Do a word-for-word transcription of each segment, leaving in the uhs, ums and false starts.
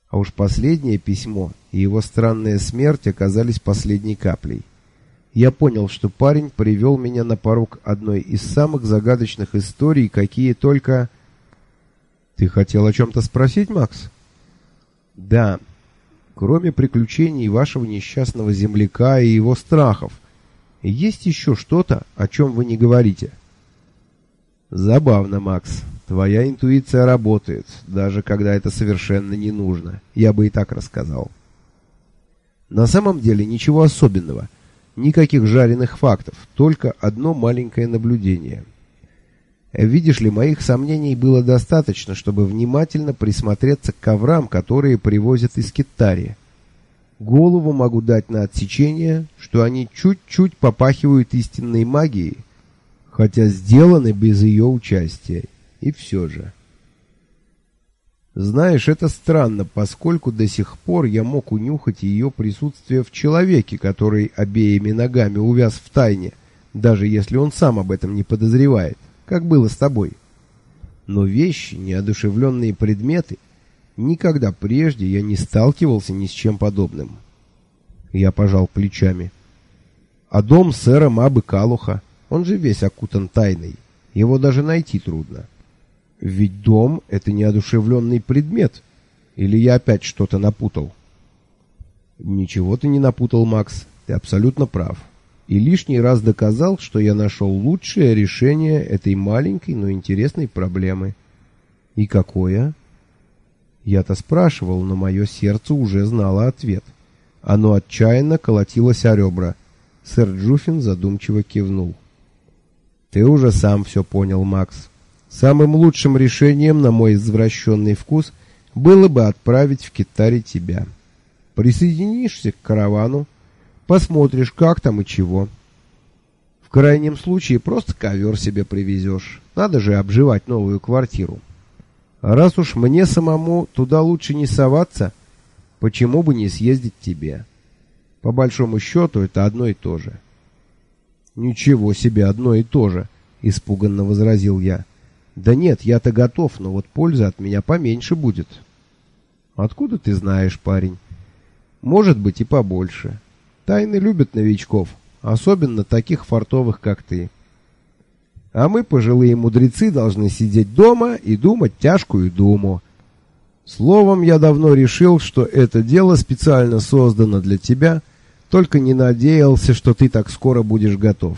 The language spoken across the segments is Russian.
А уж последнее письмо и его странная смерть оказались последней каплей. Я понял, что парень привел меня на порог одной из самых загадочных историй, какие только... Ты хотел о чем-то спросить, Макс? Да. Кроме приключений вашего несчастного земляка и его страхов, есть еще что-то, о чем вы не говорите? Забавно, Макс. Твоя интуиция работает, даже когда это совершенно не нужно. Я бы и так рассказал. На самом деле ничего особенного. Никаких жареных фактов, только одно маленькое наблюдение. Видишь ли, моих сомнений было достаточно, чтобы внимательно присмотреться к коврам, которые привозят из Китари. Голову могу дать на отсечение, что они чуть-чуть попахивают истинной магией, хотя сделаны без ее участия. И все же. Знаешь, это странно, поскольку до сих пор я мог унюхать ее присутствие в человеке, который обеими ногами увяз в тайне, даже если он сам об этом не подозревает, как было с тобой. Но вещи, неодушевленные предметы, никогда прежде я не сталкивался ни с чем подобным. Я пожал плечами. А дом сэра Мабы Калуха, он же весь окутан тайной, его даже найти трудно. Ведь дом — это неодушевленный предмет. Или я опять что-то напутал? Ничего ты не напутал, Макс. Ты абсолютно прав. И лишний раз доказал, что я нашел лучшее решение этой маленькой, но интересной проблемы. И какое? Я-то спрашивал, но мое сердце уже знало ответ. Оно отчаянно колотилось о ребра. Сэр Джуффин задумчиво кивнул. Ты уже сам все понял, Макс. Самым лучшим решением, на мой извращенный вкус, было бы отправить в Китари тебя. Присоединишься к каравану, посмотришь, как там и чего. В крайнем случае просто ковер себе привезешь. Надо же обживать новую квартиру. А раз уж мне самому туда лучше не соваться, почему бы не съездить тебе? По большому счету, это одно и то же. Ничего себе, одно и то же, испуганно возразил я. Да нет, я-то готов, но вот пользы от меня поменьше будет. Откуда ты знаешь, парень? Может быть и побольше. Тайны любят новичков, особенно таких фартовых, как ты. А мы, пожилые мудрецы, должны сидеть дома и думать тяжкую думу. Словом, я давно решил, что это дело специально создано для тебя, только не надеялся, что ты так скоро будешь готов.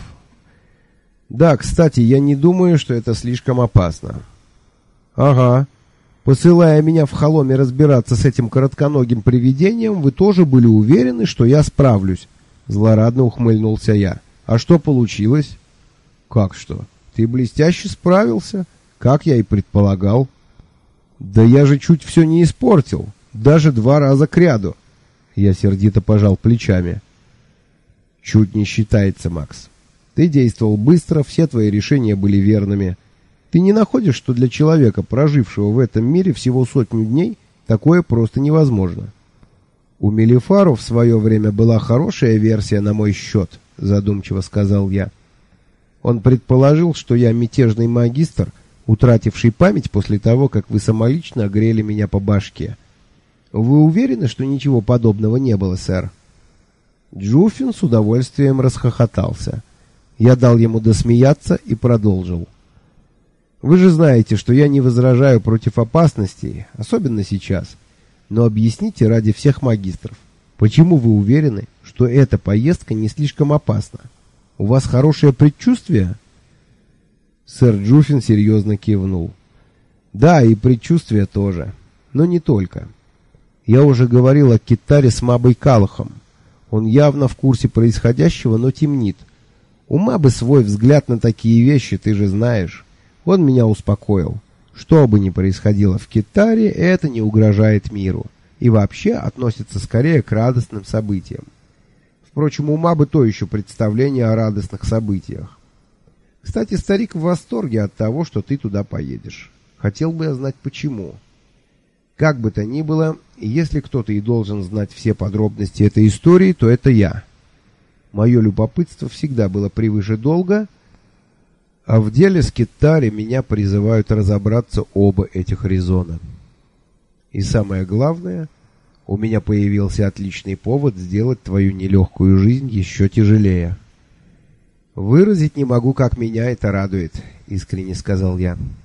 Да, кстати, я не думаю, что это слишком опасно. Ага. Посылая меня в Холоме разбираться с этим коротконогим привидением, вы тоже были уверены, что я справлюсь. Злорадно ухмыльнулся я. А что получилось? Как что? Ты блестяще справился, как я и предполагал. Да я же чуть все не испортил, даже два раза кряду. Я сердито пожал плечами. Чуть не считается, Макс. Ты действовал быстро, все твои решения были верными. Ты не находишь, что для человека, прожившего в этом мире всего сотню дней, такое просто невозможно? У Мелифару в свое время была хорошая версия на мой счет, задумчиво сказал я. Он предположил, что я мятежный магистр, утративший память после того, как вы самолично огрели меня по башке. Вы уверены, что ничего подобного не было, сэр? Джуффин с удовольствием расхохотался. Я дал ему досмеяться и продолжил. Вы же знаете, что я не возражаю против опасностей, особенно сейчас. Но объясните ради всех магистров, почему вы уверены, что эта поездка не слишком опасна? У вас хорошее предчувствие? Сэр Джуффин серьезно кивнул. Да, и предчувствие тоже, но не только. Я уже говорил о Китаре с Мабой Калухом. Он явно в курсе происходящего, но темнит. У Мабы свой взгляд на такие вещи, ты же знаешь. Он меня успокоил. Что бы ни происходило в Китаре, это не угрожает миру. И вообще относится скорее к радостным событиям. Впрочем, у Мабы то еще представление о радостных событиях. Кстати, старик в восторге от того, что ты туда поедешь. Хотел бы я знать, почему. Как бы то ни было, если кто-то и должен знать все подробности этой истории, то это я. Мое любопытство всегда было превыше долга, а в деле с Китари меня призывают разобраться оба этих резона. И самое главное, У меня появился отличный повод сделать твою нелегкую жизнь еще тяжелее. Выразить не могу, как меня это радует, искренне сказал я.